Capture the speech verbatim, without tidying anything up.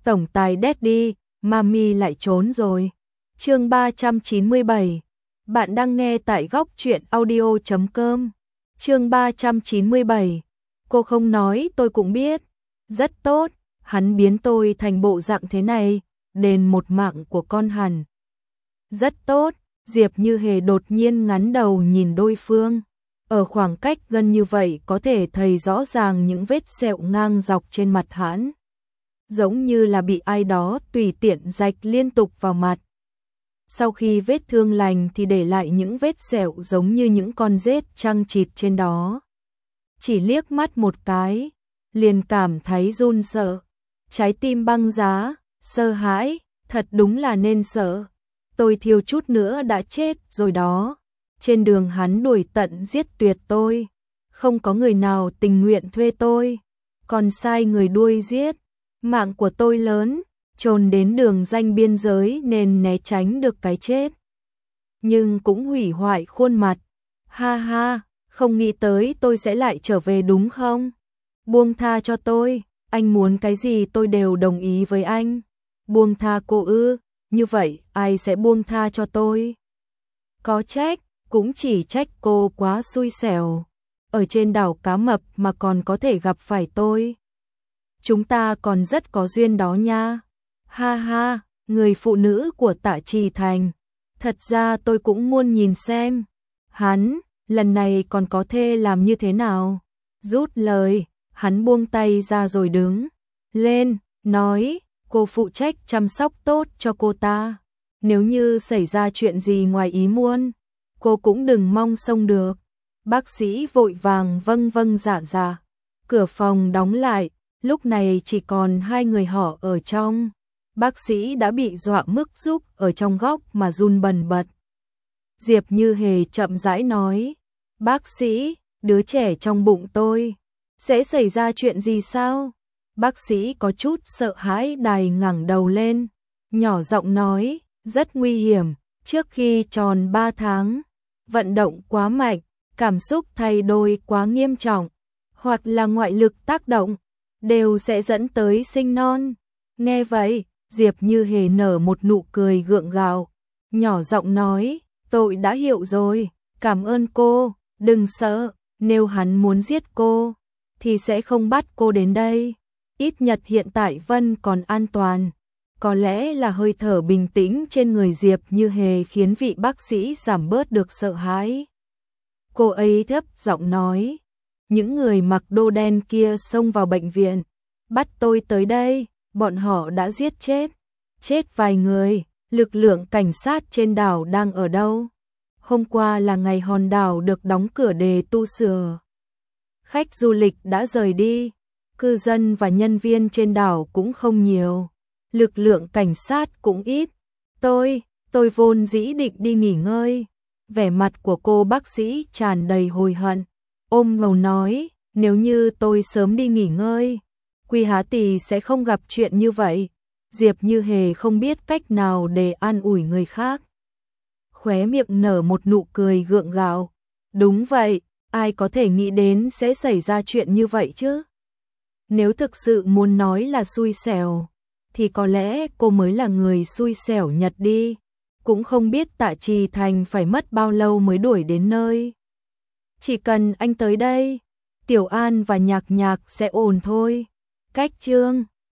Tổng tài Daddy, Mami lại trốn rồi. Chương ba trăm chín mươi bảy. Bạn đang nghe tại góc truyện audio chấm com. Chương ba trăm chín mươi bảy. Cô không nói tôi cũng biết. Rất tốt, hắn biến tôi thành bộ dạng thế này, đền một mạng của con hẳn. Rất tốt, Diệp Như Hề đột nhiên ngắn đầu nhìn đối phương. Ở khoảng cách gần như vậy có thể thấy rõ ràng những vết sẹo ngang dọc trên mặt hắn. Giống như là bị ai đó tùy tiện rạch liên tục vào mặt. Sau khi vết thương lành thì để lại những vết sẹo giống như những con rết chằng chịt trên đó. Chỉ liếc mắt một cái, liền cảm thấy run sợ. Trái tim băng giá, sợ hãi, thật đúng là nên sợ. Tôi thiếu chút nữa đã chết rồi đó. Trên đường hắn đuổi tận giết tuyệt tôi. Không có người nào tình nguyện thuê tôi. Còn sai người đuôi giết. Mạng của tôi lớn, trồn đến đường ranh biên giới nên né tránh được cái chết. Nhưng cũng hủy hoại khuôn mặt. Ha ha, không nghĩ tới tôi sẽ lại trở về đúng không? Buông tha cho tôi, anh muốn cái gì tôi đều đồng ý với anh. Buông tha cô ư, như vậy ai sẽ buông tha cho tôi? Có trách, cũng chỉ trách cô quá xui xẻo. Ở trên đảo cá mập mà còn có thể gặp phải tôi. Chúng ta còn rất có duyên đó nha. Ha ha, người phụ nữ của Tạ Trì Thành. Thật ra tôi cũng muốn nhìn xem. Hắn, lần này còn có thể làm như thế nào? Rút lời, hắn buông tay ra rồi đứng lên, nói, cô phụ trách chăm sóc tốt cho cô ta. Nếu như xảy ra chuyện gì ngoài ý muốn, cô cũng đừng mong xông được. Bác sĩ vội vàng vâng vâng dạ dạ. Cửa phòng đóng lại, lúc này chỉ còn hai người họ ở trong. Bác sĩ đã bị dọa mức giúp ở trong góc mà run bần bật. Diệp Như Hề chậm rãi nói, bác sĩ, đứa trẻ trong bụng tôi, sẽ xảy ra chuyện gì sao? Bác sĩ có chút sợ hãi đài ngẩng đầu lên, nhỏ giọng nói, rất nguy hiểm, trước khi tròn ba tháng, vận động quá mạnh, cảm xúc thay đổi quá nghiêm trọng, hoặc là ngoại lực tác động, đều sẽ dẫn tới sinh non. Nghe vậy, Diệp Như Hề nở một nụ cười gượng gạo, nhỏ giọng nói, tôi đã hiểu rồi, cảm ơn cô, đừng sợ, nếu hắn muốn giết cô, thì sẽ không bắt cô đến đây. Ít nhất hiện tại Vân còn an toàn. Có lẽ là hơi thở bình tĩnh trên người Diệp Như Hề khiến vị bác sĩ giảm bớt được sợ hãi. Cô ấy thấp giọng nói, những người mặc đồ đen kia xông vào bệnh viện, bắt tôi tới đây, bọn họ đã giết chết, chết vài người, lực lượng cảnh sát trên đảo đang ở đâu? Hôm qua là ngày hòn đảo được đóng cửa để tu sửa. Khách du lịch đã rời đi, cư dân và nhân viên trên đảo cũng không nhiều, lực lượng cảnh sát cũng ít. Tôi, tôi vốn dĩ định đi nghỉ ngơi. Vẻ mặt của cô bác sĩ tràn đầy hối hận, ôm ngầu nói, nếu như tôi sớm đi nghỉ ngơi, Quy Há Tì sẽ không gặp chuyện như vậy. Diệp Như Hề không biết cách nào để an ủi người khác. Khóe miệng nở một nụ cười gượng gạo. Đúng vậy, ai có thể nghĩ đến sẽ xảy ra chuyện như vậy chứ? Nếu thực sự muốn nói là xui xẻo, thì có lẽ cô mới là người xui xẻo nhất đi. Cũng không biết Tạ Trì Thành phải mất bao lâu mới đuổi đến nơi. Chỉ cần anh tới đây, Tiểu An và Nhạc Nhạc sẽ ổn thôi. Cách chương